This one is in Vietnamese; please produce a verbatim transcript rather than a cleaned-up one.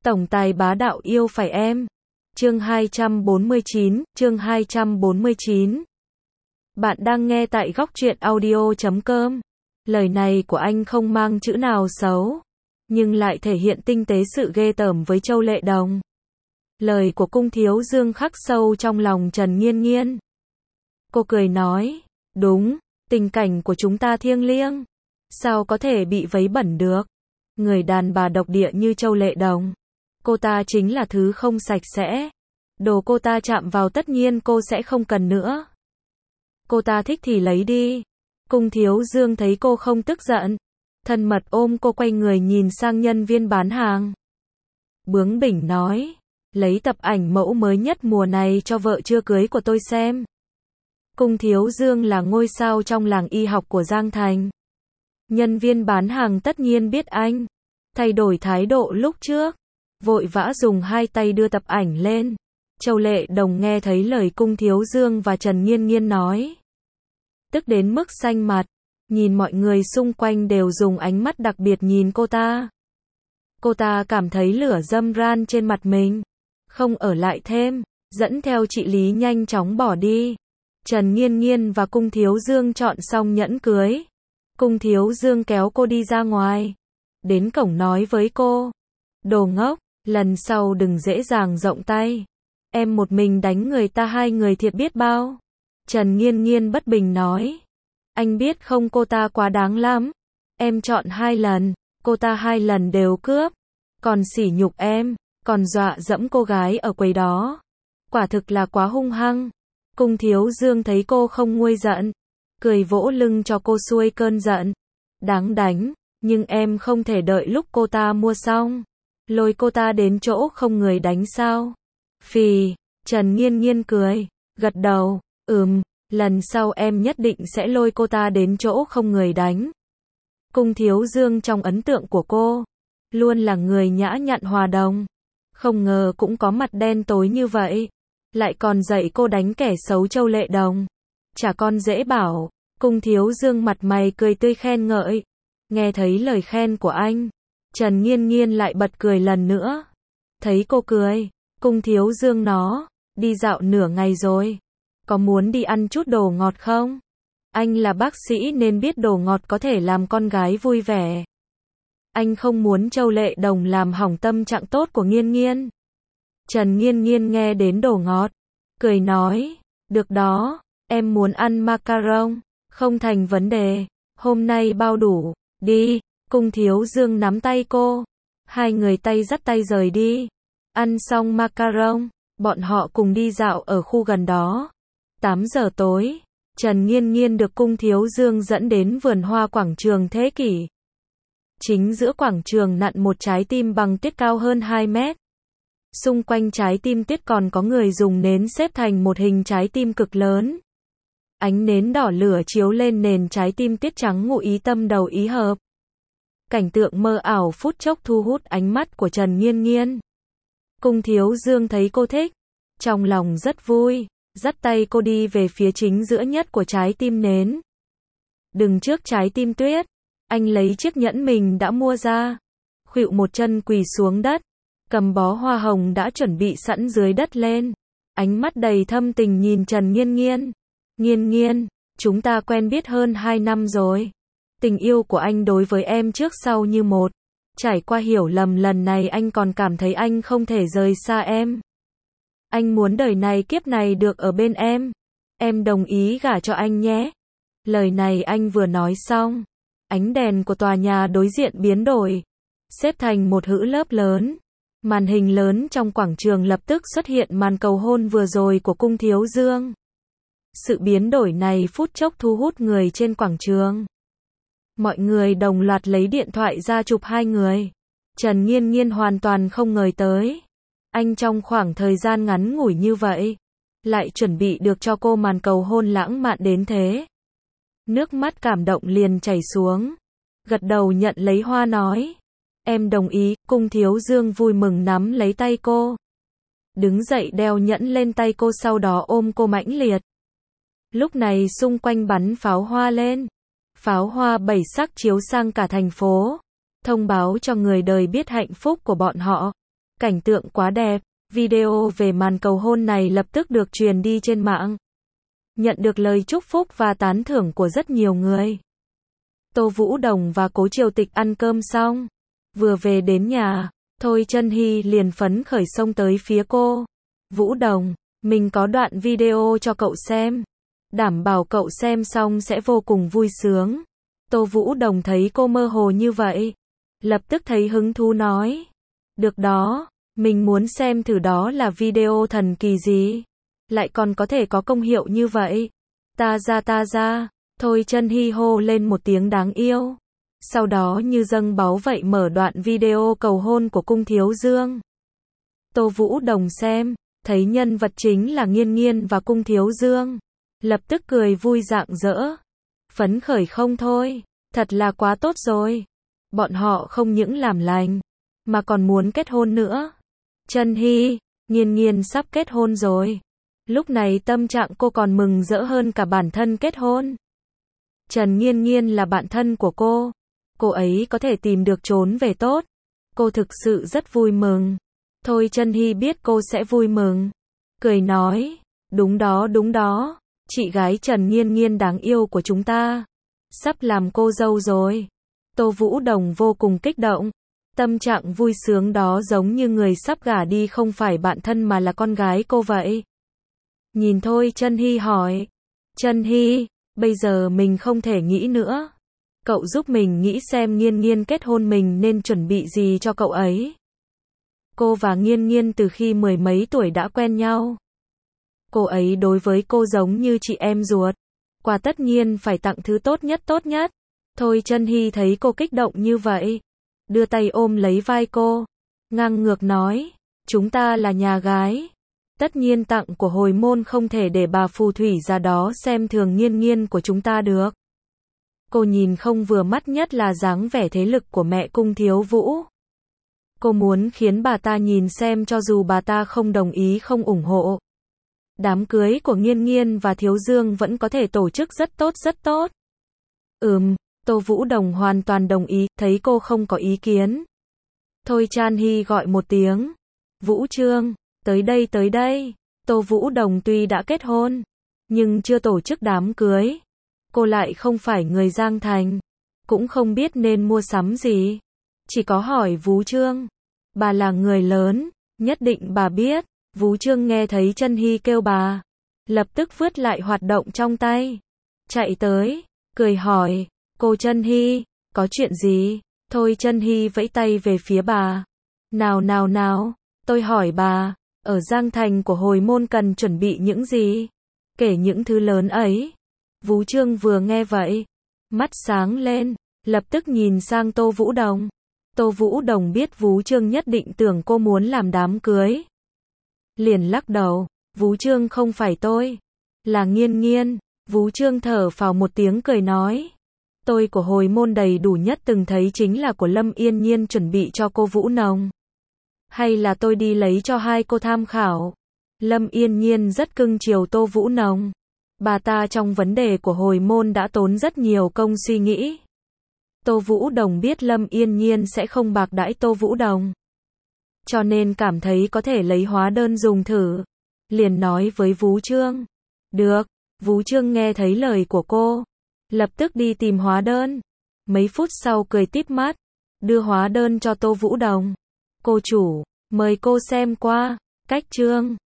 Tổng tài bá đạo yêu phải em. Chương hai trăm bốn mươi chín, chương hai trăm bốn mươi chín. Bạn đang nghe tại góc truyện audio chấm com. Lời này của anh không mang chữ nào xấu, nhưng lại thể hiện tinh tế sự ghê tởm với Châu Lệ Đồng. Lời của Cung Thiếu Dương khắc sâu trong lòng Trần Nghiên Nghiên. Cô cười nói, đúng, tình cảnh của chúng ta thiêng liêng, sao có thể bị vấy bẩn được. Người đàn bà độc địa như Châu Lệ Đồng, cô ta chính là thứ không sạch sẽ. Đồ cô ta chạm vào tất nhiên cô sẽ không cần nữa. Cô ta thích thì lấy đi. Cung Thiếu Dương thấy cô không tức giận, thân mật ôm cô, quay người nhìn sang nhân viên bán hàng. Bướng bỉnh nói, lấy tập ảnh mẫu mới nhất mùa này cho vợ chưa cưới của tôi xem. Cung Thiếu Dương là ngôi sao trong làng y học của Giang Thành. Nhân viên bán hàng tất nhiên biết anh, thay đổi thái độ lúc trước, vội vã dùng hai tay đưa tập ảnh lên. Châu Lệ Đồng nghe thấy lời Cung Thiếu Dương và Trần Nghiên Nghiên nói, tức đến mức xanh mặt, nhìn mọi người xung quanh đều dùng ánh mắt đặc biệt nhìn cô ta. Cô ta cảm thấy lửa dâm ran trên mặt mình, không ở lại thêm, dẫn theo chị Lý nhanh chóng bỏ đi. Trần Nghiên Nghiên và Cung Thiếu Dương chọn xong nhẫn cưới. Cung Thiếu Dương kéo cô đi ra ngoài, đến cổng nói với cô, đồ ngốc, lần sau đừng dễ dàng rộng tay. Em một mình đánh người ta hai người thiệt biết bao. Trần Nghiên Nghiên bất bình nói, anh biết không, cô ta quá đáng lắm. Em chọn hai lần, cô ta hai lần đều cướp, còn sỉ nhục em, còn dọa dẫm cô gái ở quầy đó. Quả thực là quá hung hăng. Cung Thiếu Dương thấy cô không nguôi giận, cười vỗ lưng cho cô xuôi cơn giận. Đáng đánh, nhưng em không thể đợi lúc cô ta mua xong, lôi cô ta đến chỗ không người đánh sao? Phì. Trần Nghiên Nghiên cười, gật đầu, ừm, lần sau em nhất định sẽ lôi cô ta đến chỗ không người đánh. Cung Thiếu Dương trong ấn tượng của cô, luôn là người nhã nhặn hòa đồng, không ngờ cũng có mặt đen tối như vậy, lại còn dạy cô đánh kẻ xấu Châu Lệ Đồng. Chả con dễ bảo. Cung Thiếu Dương mặt mày cười tươi khen ngợi. Nghe thấy lời khen của anh, Trần Nghiên Nghiên lại bật cười lần nữa. Thấy cô cười, Cung Thiếu Dương nó, đi dạo nửa ngày rồi, có muốn đi ăn chút đồ ngọt không? Anh là bác sĩ nên biết đồ ngọt có thể làm con gái vui vẻ. Anh không muốn Châu Lệ Đồng làm hỏng tâm trạng tốt của Nghiên Nghiên. Trần Nghiên Nghiên nghe đến đồ ngọt, cười nói, được đó, em muốn ăn macaron, không thành vấn đề, hôm nay bao đủ, đi. Cung Thiếu Dương nắm tay cô, hai người tay dắt tay rời đi. Ăn xong macaron, bọn họ cùng đi dạo ở khu gần đó. tám giờ tối, Trần Nghiên Nghiên được Cung Thiếu Dương dẫn đến vườn hoa quảng trường Thế Kỷ. Chính giữa quảng trường nặn một trái tim bằng tuyết cao hơn hai mét. Xung quanh trái tim tuyết còn có người dùng nến xếp thành một hình trái tim cực lớn. Ánh nến đỏ lửa chiếu lên nền trái tim tuyết trắng ngụ ý tâm đầu ý hợp. Cảnh tượng mơ ảo phút chốc thu hút ánh mắt của Trần Nghiên Nghiên. Cung Thiếu Dương thấy cô thích, trong lòng rất vui, dắt tay cô đi về phía chính giữa nhất của trái tim nến. Đứng trước trái tim tuyết, anh lấy chiếc nhẫn mình đã mua ra, khuỵu một chân quỳ xuống đất, cầm bó hoa hồng đã chuẩn bị sẵn dưới đất lên, ánh mắt đầy thâm tình nhìn Trần Nghiên Nghiên. Nghiên Nghiên, chúng ta quen biết hơn hai năm rồi. Tình yêu của anh đối với em trước sau như một. Trải qua hiểu lầm lần này anh còn cảm thấy anh không thể rời xa em. Anh muốn đời này kiếp này được ở bên em. Em đồng ý gả cho anh nhé. Lời này anh vừa nói xong, ánh đèn của tòa nhà đối diện biến đổi, xếp thành một hữ lớp lớn. Màn hình lớn trong quảng trường lập tức xuất hiện màn cầu hôn vừa rồi của Cung Thiếu Dương. Sự biến đổi này phút chốc thu hút người trên quảng trường. Mọi người đồng loạt lấy điện thoại ra chụp hai người. Trần Nghiên Nghiên hoàn toàn không ngờ tới, anh trong khoảng thời gian ngắn ngủi như vậy, lại chuẩn bị được cho cô màn cầu hôn lãng mạn đến thế. Nước mắt cảm động liền chảy xuống. Gật đầu nhận lấy hoa nói, em đồng ý. Cung Thiếu Dương vui mừng nắm lấy tay cô, đứng dậy đeo nhẫn lên tay cô, sau đó ôm cô mãnh liệt. Lúc này xung quanh bắn pháo hoa lên. Pháo hoa bảy sắc chiếu sang cả thành phố, thông báo cho người đời biết hạnh phúc của bọn họ. Cảnh tượng quá đẹp, video về màn cầu hôn này lập tức được truyền đi trên mạng. Nhận được lời chúc phúc và tán thưởng của rất nhiều người. Tô Vũ Đồng và Cố Triều Tịch ăn cơm xong, vừa về đến nhà, Thôi Chân Hy liền phấn khởi xông tới phía cô. Vũ Đồng, mình có đoạn video cho cậu xem. Đảm bảo cậu xem xong sẽ vô cùng vui sướng. Tô Vũ Đồng thấy cô mơ hồ như vậy, lập tức thấy hứng thú nói. Được đó, mình muốn xem thử đó là video thần kỳ gì. Lại còn có thể có công hiệu như vậy. Ta ra ta ra, Thôi Chân Hy hô lên một tiếng đáng yêu. Sau đó như dâng báu vậy mở đoạn video cầu hôn của Cung Thiếu Dương. Tô Vũ Đồng xem, thấy nhân vật chính là Nghiên Nghiên và Cung Thiếu Dương. Lập tức cười vui rạng rỡ. Phấn khởi không thôi, thật là quá tốt rồi. Bọn họ không những làm lành, mà còn muốn kết hôn nữa. Chân Hy, Nghiên Nghiên sắp kết hôn rồi. Lúc này tâm trạng cô còn mừng rỡ hơn cả bản thân kết hôn. Trần Nghiên Nghiên là bạn thân của cô. Cô ấy có thể tìm được trốn về tốt. Cô thực sự rất vui mừng. Thôi Chân Hy biết cô sẽ vui mừng. Cười nói, đúng đó đúng đó. Chị gái Trần Nghiên Nghiên đáng yêu của chúng ta. Sắp làm cô dâu rồi. Tô Vũ Đồng vô cùng kích động. Tâm trạng vui sướng đó giống như người sắp gả đi không phải bạn thân mà là con gái cô vậy. Nhìn Thôi Chân Hy hỏi. Chân Hy, bây giờ mình không thể nghĩ nữa. Cậu giúp mình nghĩ xem Nghiên Nghiên kết hôn mình nên chuẩn bị gì cho cậu ấy. Cô và Nghiên Nghiên từ khi mười mấy tuổi đã quen nhau. Cô ấy đối với cô giống như chị em ruột. Quà tất nhiên phải tặng thứ tốt nhất tốt nhất. Thôi Chân Hy thấy cô kích động như vậy. Đưa tay ôm lấy vai cô. Ngang ngược nói. Chúng ta là nhà gái. Tất nhiên tặng của hồi môn không thể để bà phù thủy ra đó xem thường Nghiên Nghiên của chúng ta được. Cô nhìn không vừa mắt nhất là dáng vẻ thế lực của mẹ Cung Thiếu Vũ. Cô muốn khiến bà ta nhìn xem cho dù bà ta không đồng ý không ủng hộ. Đám cưới của Nghiên Nghiên và Thiếu Dương vẫn có thể tổ chức rất tốt rất tốt. Ừm, Tô Vũ Đồng hoàn toàn đồng ý, thấy cô không có ý kiến. Thôi Chan Hy gọi một tiếng. Vũ Trương, tới đây tới đây. Tô Vũ Đồng tuy đã kết hôn, nhưng chưa tổ chức đám cưới. Cô lại không phải người Giang Thành, cũng không biết nên mua sắm gì. Chỉ có hỏi Vũ Trương. Bà là người lớn, nhất định bà biết. Vũ Trương nghe thấy Chân Hy kêu bà, lập tức vứt lại hoạt động trong tay. Chạy tới, cười hỏi, cô Chân Hy, có chuyện gì? Thôi Chân Hy vẫy tay về phía bà. Nào nào nào, tôi hỏi bà, ở Giang Thành của hồi môn cần chuẩn bị những gì? Kể những thứ lớn ấy. Vũ Trương vừa nghe vậy, mắt sáng lên, lập tức nhìn sang Tô Vũ Đồng. Tô Vũ Đồng biết Vũ Trương nhất định tưởng cô muốn làm đám cưới. Liền lắc đầu, Vũ Trương không phải tôi, là Nghiên Nghiên. Vũ Trương thở phào một tiếng cười nói. Tôi của hồi môn đầy đủ nhất từng thấy chính là của Lâm Yên Nhiên chuẩn bị cho cô Vũ Nồng. Hay là tôi đi lấy cho hai cô tham khảo. Lâm Yên Nhiên rất cưng chiều Tô Vũ Nồng. Bà ta trong vấn đề của hồi môn đã tốn rất nhiều công suy nghĩ. Tô Vũ Đồng biết Lâm Yên Nhiên sẽ không bạc đãi Tô Vũ Đồng, cho nên cảm thấy có thể lấy hóa đơn dùng thử. Liền nói với Vũ Trương. Được. Vũ Trương nghe thấy lời của cô, lập tức đi tìm hóa đơn. Mấy phút sau cười tít mắt, đưa hóa đơn cho Tô Vũ Đồng. Cô chủ, mời cô xem qua. Cách chương